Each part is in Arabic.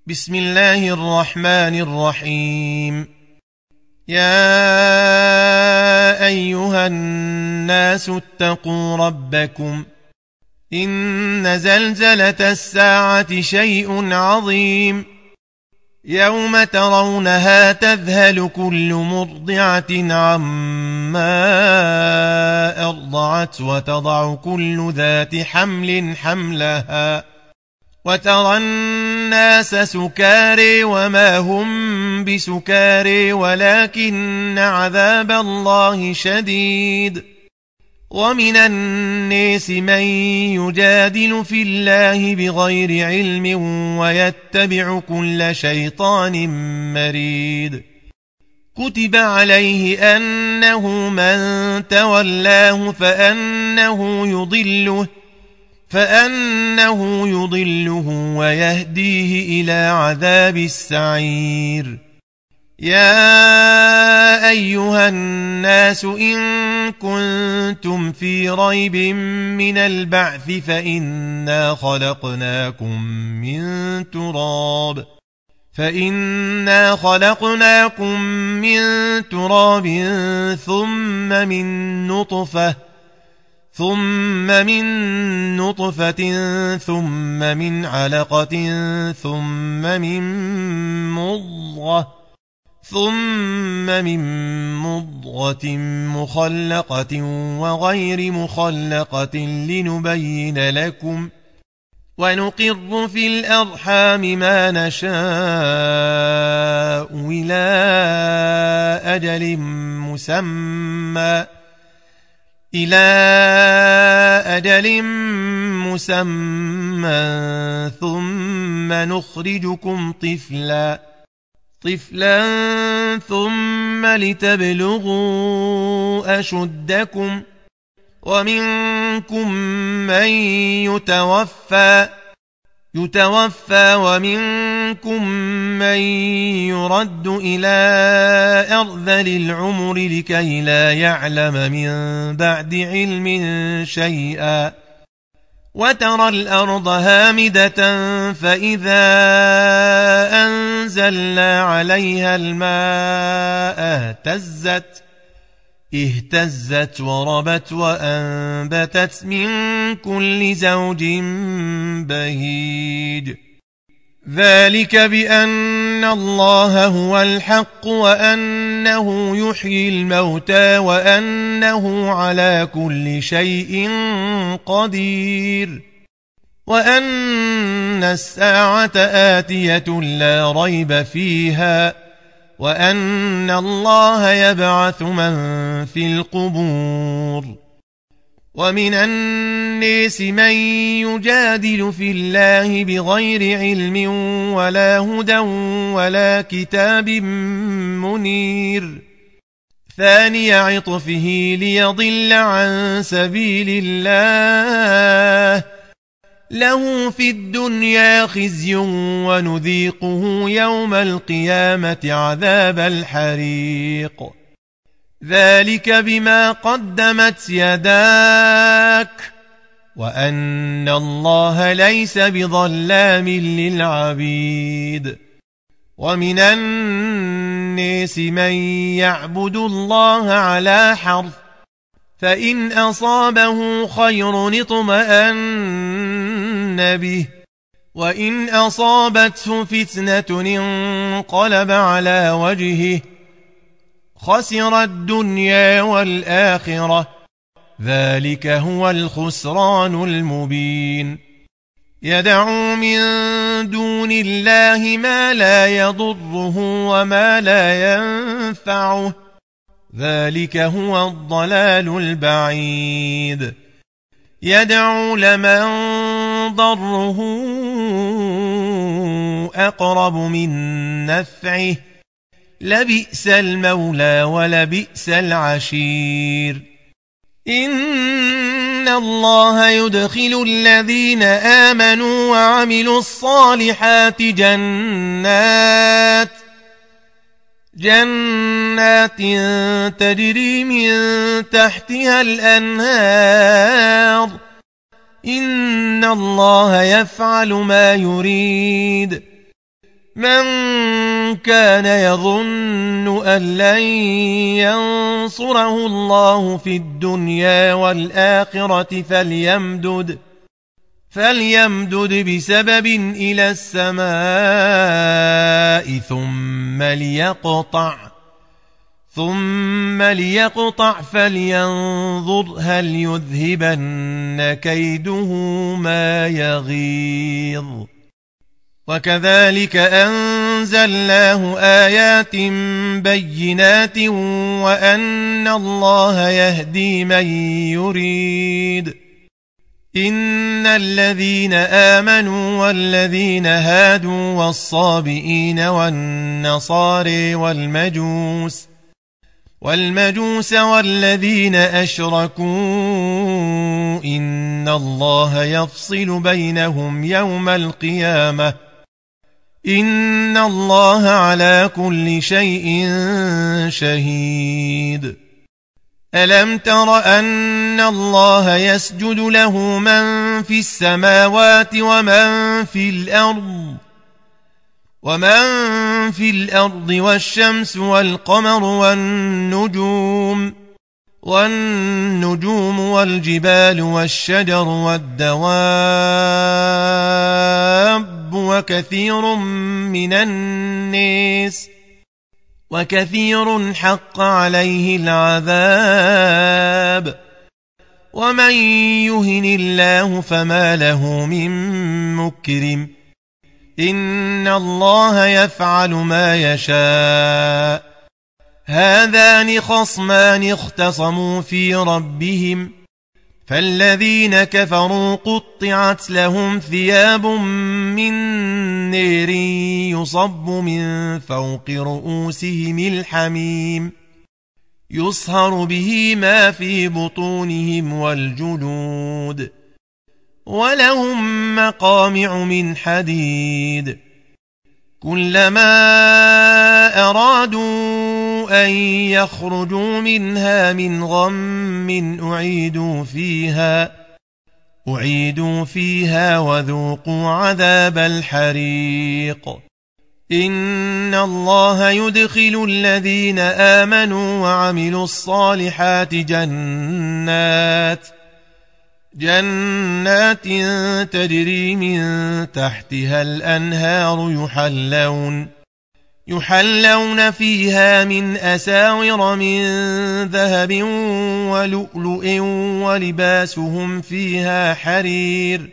بسم الله الرحمن الرحيم. يا أيها الناس اتقوا ربكم إن زلزلة الساعة شيء عظيم يوم ترونها تذهل كل مرضعة عما أرضعت وتضع كل ذات حمل حملها وترى الناس سكاري وما هم بسكاري ولكن عذاب الله شديد. ومن الناس من يجادل في الله بغير علم ويتبع كل شيطان مريد. كتب عليه أنه من تولاه فأنه يضله ويهديه إلى عذاب السعير. يا أيها الناس إن كنتم في ريب من البعث فإنا خلقناكم من تراب ثم من نطفة ثم من علقة ثم من مضغة مخلقة وغير مخلقة لنبين لكم ونقر في الأرحام ما نشاء إلى أجل مسمى ثم نخرجكم طفلا ثم لتبلغوا أشدكم ومنكم من يتوفى ومنكم من يرد إلى أرذل العمر لكي لا يعلم من بعد علم شيئا. وترى الأرض هامدة فإذا أنزلنا عليها الماء اهتزت وربت وأنبتت من كل زوج بهيج. ذلك بأن الله هو الحق وأنه يحيي الموتى وأنه على كل شيء قدير وأن الساعة آتية لا ريب فيها وأن الله يبعث من في القبور. ومن الناس من يجادل في الله بغير علم ولا هدى ولا كتاب منير. ثاني عطفه ليضل عن سبيل الله له في الدنيا خزي ونذيقه يوم القيامة عذاب الحريق. ذلك بما قدمت يداك وأن الله ليس بظلام للعبيد. ومن الناس من يعبد الله على حرف فإن أصابه خير اطمأن به وإن أصابته فتنة انقلب على وجهه خسر الدنيا والآخرة ذلك هو الخسران المبين. يدعو من دون الله ما لا يضره وما لا ينفعه ذلك هو الضلال البعيد. يدعو لمن ضره أقرب من نفعه لبئس المولى ولبئس العشير. إن الله يدخل الذين آمنوا وعملوا الصالحات جنات تجري من تحتها الأنهار إن الله يفعل ما يريد. من كان يظن أن لن ينصره الله في الدنيا والآخرة فليمدد بسبب إلى السماء ثم ليقطع فلينظر هل يذهبن كيده ما يغيظ. وكذلك أنزلناه آيات بينات وأن الله يهدي من يريد. إن الذين آمنوا والذين هادوا والصابئين والنصارى والمجوس والذين أشركوا إن الله يفصل بينهم يوم القيامة إن الله على كل شيء شهيد. ألم تر أن الله يسجد له من في السماوات ومن في الأرض والشمس والقمر والنجوم والجبال والشجر والدواب وكثير حق عليه العذاب. ومن يهن الله فما له من مكرم. إن الله يفعل ما يشاء. هذان خصمان اختصموا في ربهم فالذين كفروا قطعت لهم ثياب من نار يصب من فوق رؤوسهم الحميم يصهر به ما في بطونهم والجلود ولهم مقامع من حديد. كلما أرادوا أن يخرجوا منها من غم أعيدوا فيها وذوقوا عذاب الحريق. إن الله يدخل الذين آمنوا وعملوا الصالحات جنات تجري من تحتها الأنهار يحلون فيها من أساور من ذهب ولؤلؤ ولباسهم فيها حرير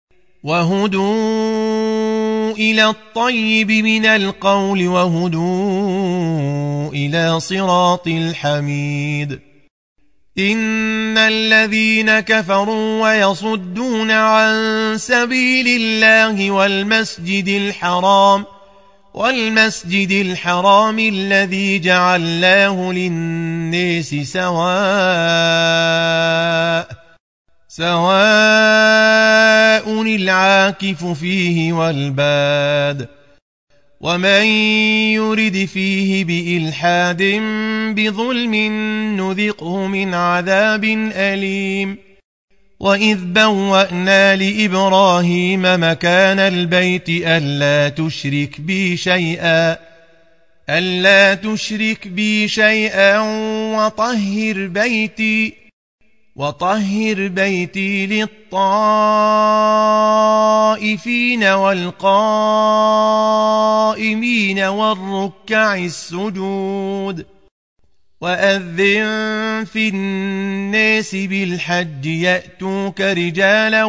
وهدوا إلى الطيب من القول وهدوا إلى صراط الحميد. إن الذين كفروا ويصدون عن سبيل الله والمسجد الحرام الذي جعلناه للناس سواء العاكف فيه والباد. ومن يرد فيه بإلحاد بظلم نذقه من عذاب أليم. وإذ بوأنا لإبراهيم مكان البيت ألا تشرك بي شيئا وطهر بيتي للطائفين والقائمين والركع السجود. وأذن في الناس بالحج يأتوك رجالا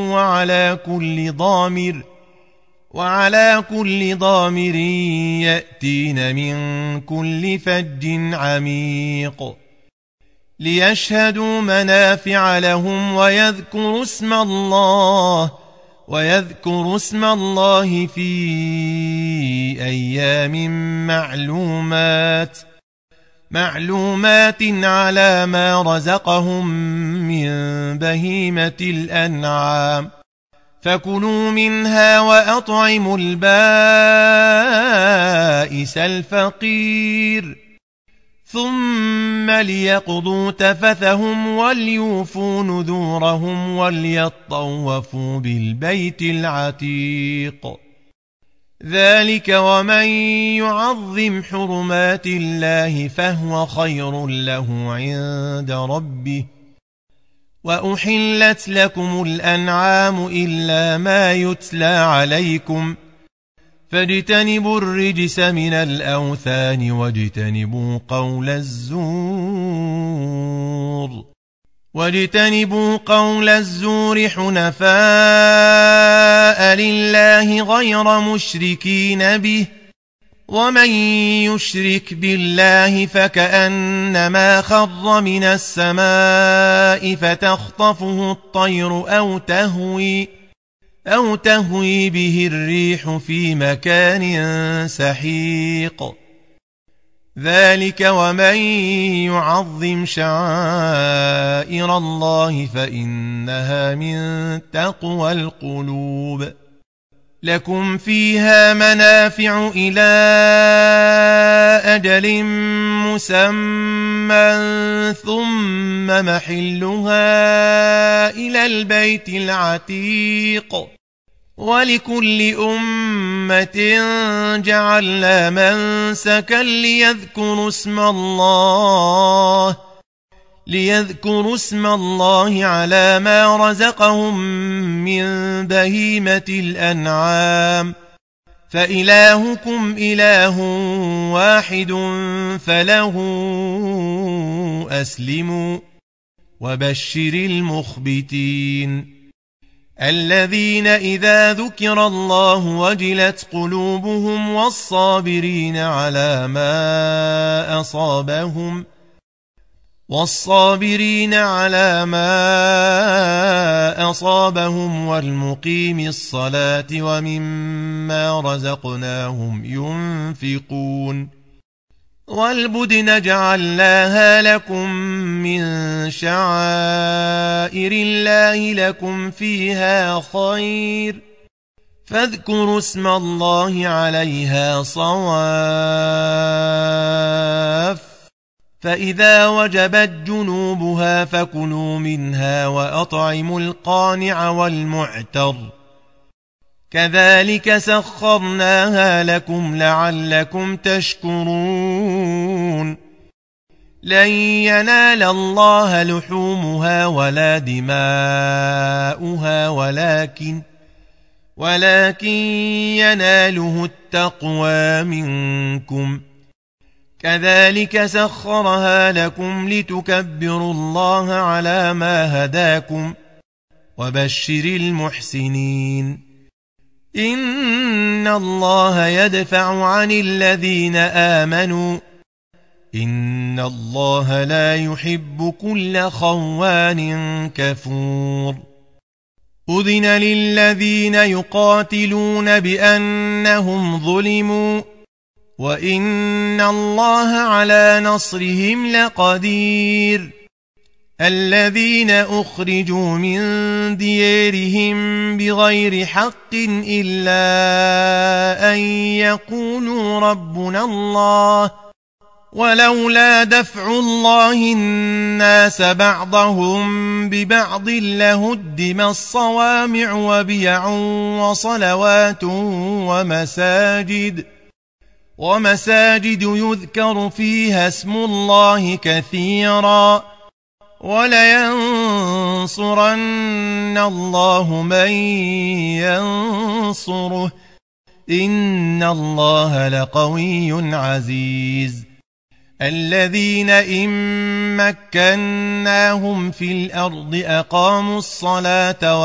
وعلى كل ضامر يأتين من كل فج عميق ليشهدوا منافع لهم ويذكروا اسم الله في أيام معلومات على ما رزقهم من بهيمة الأنعام فكلوا منها وأطعموا البائس الفقير ثم ليقضوا تفثهم وليوفوا نذورهم وليطوفوا بالبيت العتيق ذلك ومن يعظم حرمات الله فهو خير له عند ربه وأحلت لكم الأنعام إلا ما يتلى عليكم فاجتنبوا الرجس من الأوثان واجتنبوا قول الزور حنفاء لله غير مشركين به ومن يشرك بالله فكأنما خر من السماء فتخطفه الطير أو تهوي به الريح في مكان سحيق ذلك ومن يعظم شعائر الله فإنها من تقوى القلوب لكم فيها منافع إلى أجل مسمى ثم محلها إلى البيت العتيق ولكل أمة جعلنا منسكا ليذكروا اسم الله على ما رزقهم من بهيمة الأنعام فإلهكم إله واحد فله أسلموا وبشر المخبتين الذين إذا ذكر الله وجلت قلوبهم والصابرين على ما أصابهم والمقيم الصلاة ومما رزقناهم ينفقون والبدن جعلناها لكم من شعائر الله لكم فيها خير فاذكروا اسم الله عليها صواف فإذا وجبت جنوبها فكلوا منها وأطعموا القانع والمعتر كذلك سخرناها لكم لعلكم تشكرون لن ينال الله لحومها ولا دماؤها ولكن يناله التقوى منكم كذلك سخرها لكم لتكبروا الله على ما هداكم وبشر المحسنين إن الله يدفع عن الذين آمنوا إن الله لا يحب كل خوان كفور أذن للذين يقاتلون بأنهم ظلموا وإن الله على نصرهم لقدير الذين أخرجوا من ديارهم بغير حق إلا أن يقولوا ربنا الله ولولا دفع الله الناس بعضهم ببعض لهدم الصوامع وبيع وصلوات ومساجد يذكر فيها اسم الله كثيرا ولينصرن الله من ينصره إن الله لقوي عزيز الذين إن مكناهم في الأرض أقاموا الصلاة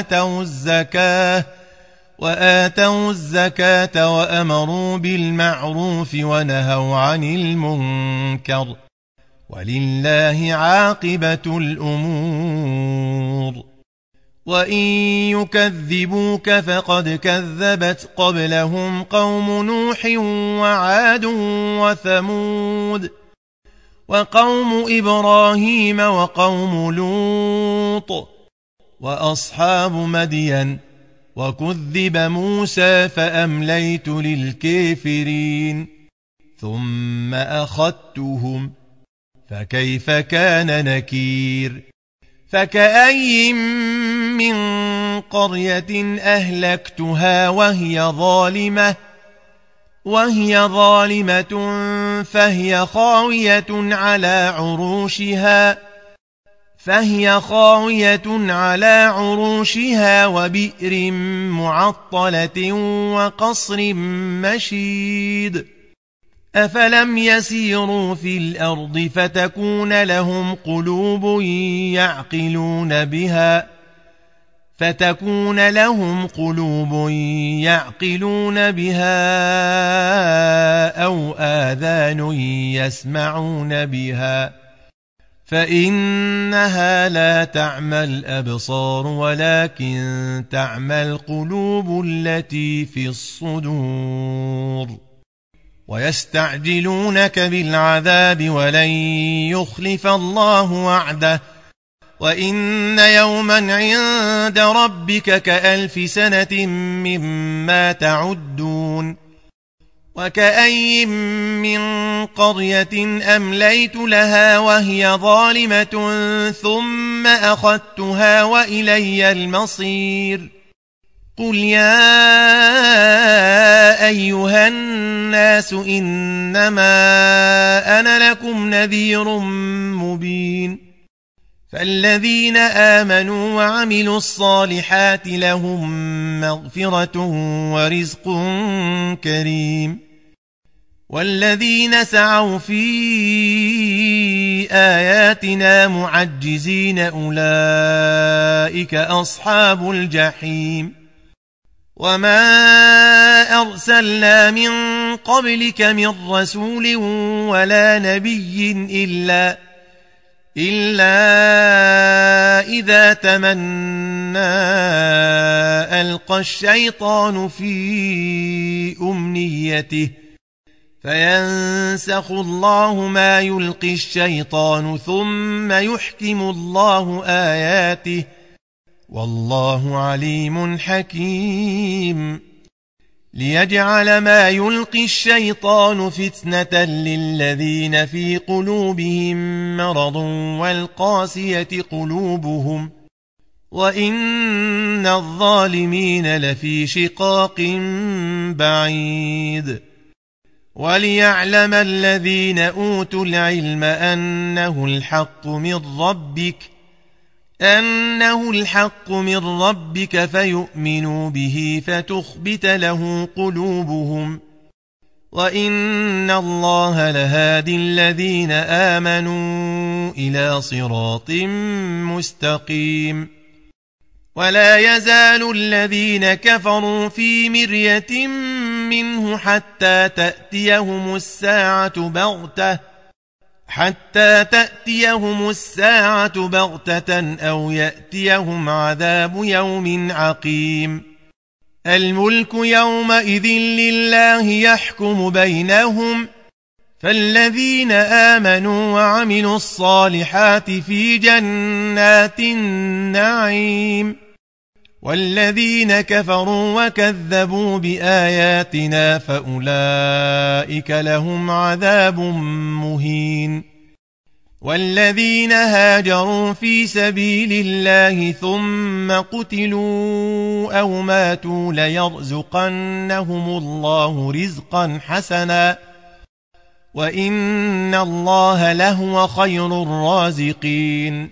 وآتوا الزكاة وأمروا بالمعروف ونهوا عن المنكر ولله عاقبة الأمور وإن يكذبوك فقد كذبت قبلهم قوم نوح وعاد وثمود وقوم إبراهيم وقوم لوط وأصحاب مدين وكذب موسى فأمليت للكافرين ثم أخذتهم فكيف كان نكير فكأي من قرية أهلكتها وهي ظالمة وهي ظالمة فهي خاوية على عروشها وبئر معطلة وقصر مشيد أفلم يسيروا في الأرض فتكون لهم قلوب يعقلون بها أو آذان يسمعون بها فإنها لا تعمى الأبصار ولكن تعمى القلوب التي في الصدور ويستعجلونك بالعذاب ولن يخلف الله وعده وإن يوما عند ربك كألف سنة مما تعدون وكأي من قرية أمليت لها وهي ظالمة ثم أخذتها وإلي المصير قل يا أيها الناس إنما أنا لكم نذير مبين فالذين آمنوا وعملوا الصالحات لهم مغفرة ورزق كريم والذين سعوا في آياتنا معجزين أولئك أصحاب الجحيم وما أرسلنا من قبلك من رسول ولا نبي إلا إذا تمنى ألقى الشيطان في أمنيته فينسخ الله ما يلقي الشيطان ثم يحكم الله آياته والله عليم حكيم ليجعل ما يلقي الشيطان فتنة للذين في قلوبهم مرض والقاسية قلوبهم وإن الظالمين لفي شقاق بعيد وليعلم الذين أوتوا العلم أنه الحق من ربك فيؤمنوا به فتخبت له قلوبهم وإن الله لهادي الذين آمنوا إلى صراط مستقيم ولا يزال الذين كفروا في مرية منه حتى تأتيهم الساعة بغتة أو يأتيهم عذاب يوم عقيم الملك يومئذ لله يحكم بينهم فالذين آمنوا وعملوا الصالحات في جنات النعيم والذين كفروا وكذبوا بآياتنا فأولئك لهم عذاب مهين والذين هاجروا في سبيل الله ثم قتلوا أو ماتوا ليرزقنهم الله رزقا حسنا وإن الله لهو خير الرازقين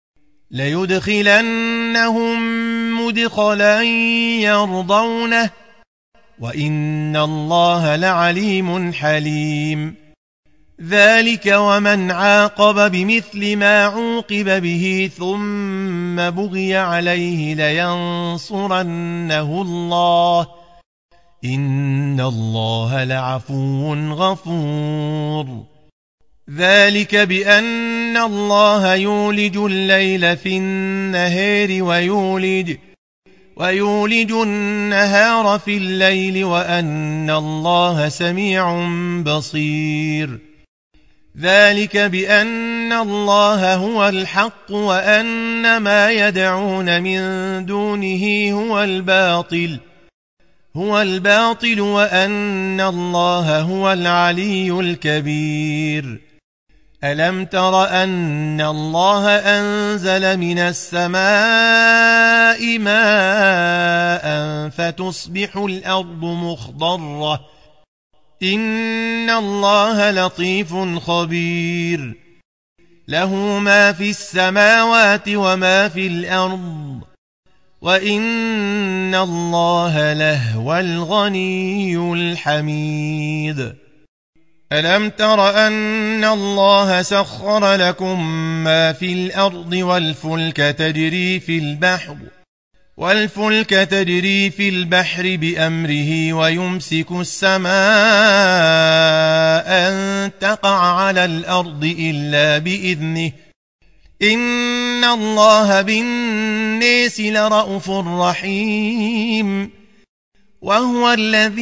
ليدخلنهم مدخلا يرضونه وإن الله لعليم حليم ذلك ومن عاقب بمثل ما عوقب به ثم بغي عليه لينصرنه الله إن الله لعفو غفور ذلك بأن الله يولج الليل في النهار ويولج النهار في الليل وأن الله سميع بصير ذلك بأن الله هو الحق وأن ما يدعون من دونه هو الباطل وأن الله هو العلي الكبير ألم تر أن الله أنزل من السماء ماء فتصبح الأرض إن الله لطيف خبير له ما في السماوات وما في الأرض وإن الله لهو الغني الحميد ألم تر أن الله سخر لكم ما في الأرض والفلك تجري في البحر بأمره ويمسك السماء أن تقع على الأرض إلا بإذنه إن الله بالناس لرءوف رحيم وهو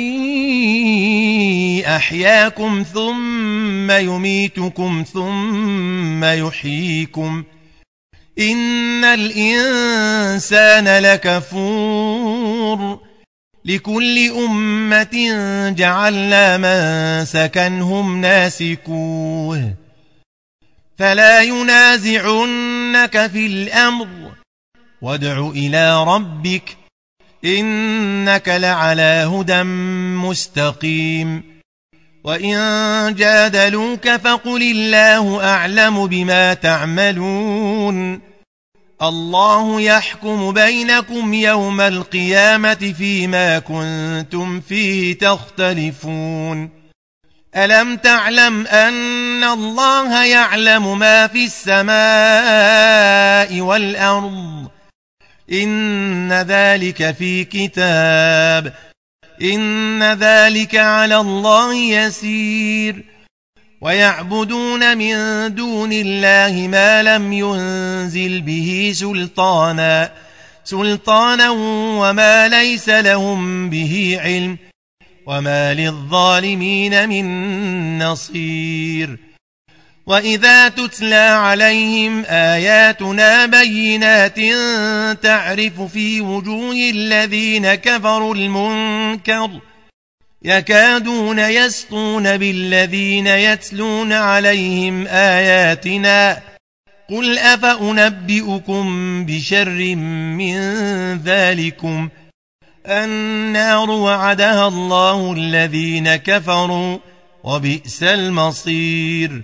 الذي أحياكم ثم يميتكم ثم يحييكم إن الإنسان لكفور لكل أمة جعلنا منسكا هم ناسكوه فلا ينازعنك في الأمر وادع إلى ربك إنك لعلى هدى مستقيم وإن جادلوك فقل الله أعلم بما تعملون الله يحكم بينكم يوم القيامة فيما كنتم فيه تختلفون ألم تعلم أن الله يعلم ما في السماء والأرض إن ذلك في كتاب إن ذلك على الله يسير ويعبدون من دون الله ما لم ينزل به سلطانا وما ليس لهم به علم وما للظالمين من نصير وإذا تتلى عليهم آياتنا بينات تعرف في وجوه الذين كفروا المنكر يكادون يسطون بالذين يتلون عليهم آياتنا قل أفأنبئكم بشر من ذلكم النار وعدها الله الذين كفروا وبئس المصير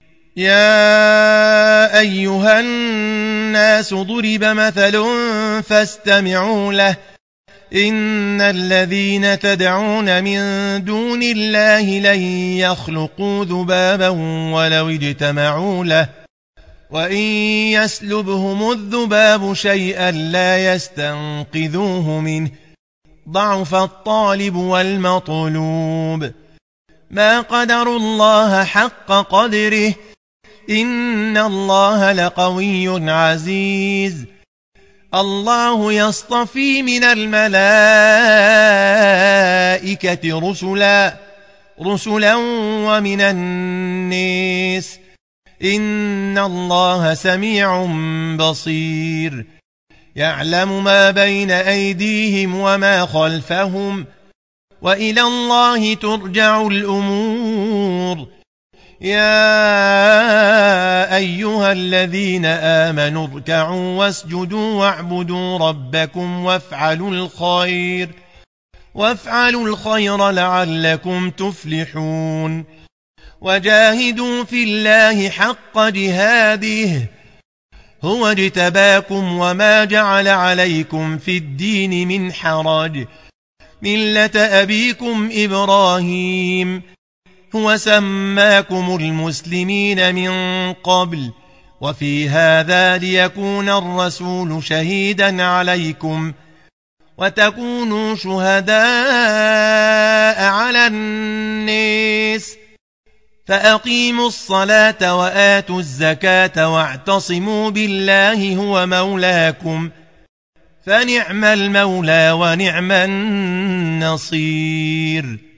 يا أيها الناس ضرب مثل فاستمعوا له إن الذين تدعون من دون الله لن يخلقوا ذبابا ولو اجتمعوا له وإن يسلبهم الذباب شيئا لا يستنقذوه منه ضعف الطالب والمطلوب ما قدروا الله حق قدره إن الله لقوي عزيز الله يصطفي من الملائكة رسلا ومن الناس إن الله سميع بصير يعلم ما بين أيديهم وما خلفهم وإلى الله ترجع الأمور يا أيها الذين آمنوا اركعوا واسجدوا واعبدوا ربكم وافعلوا الخير لعلكم تفلحون وجاهدوا في الله حق جهاده هو اجتباكم وما جعل عليكم في الدين من حرج ملة أبيكم إبراهيم هو سماكم المسلمين من قبل وفي هذا ليكون الرسول شهيدا عليكم وتكونوا شهداء على الناس فأقيموا الصلاة وآتوا الزكاة واعتصموا بالله هو مولاكم فنعم المولى ونعم النصير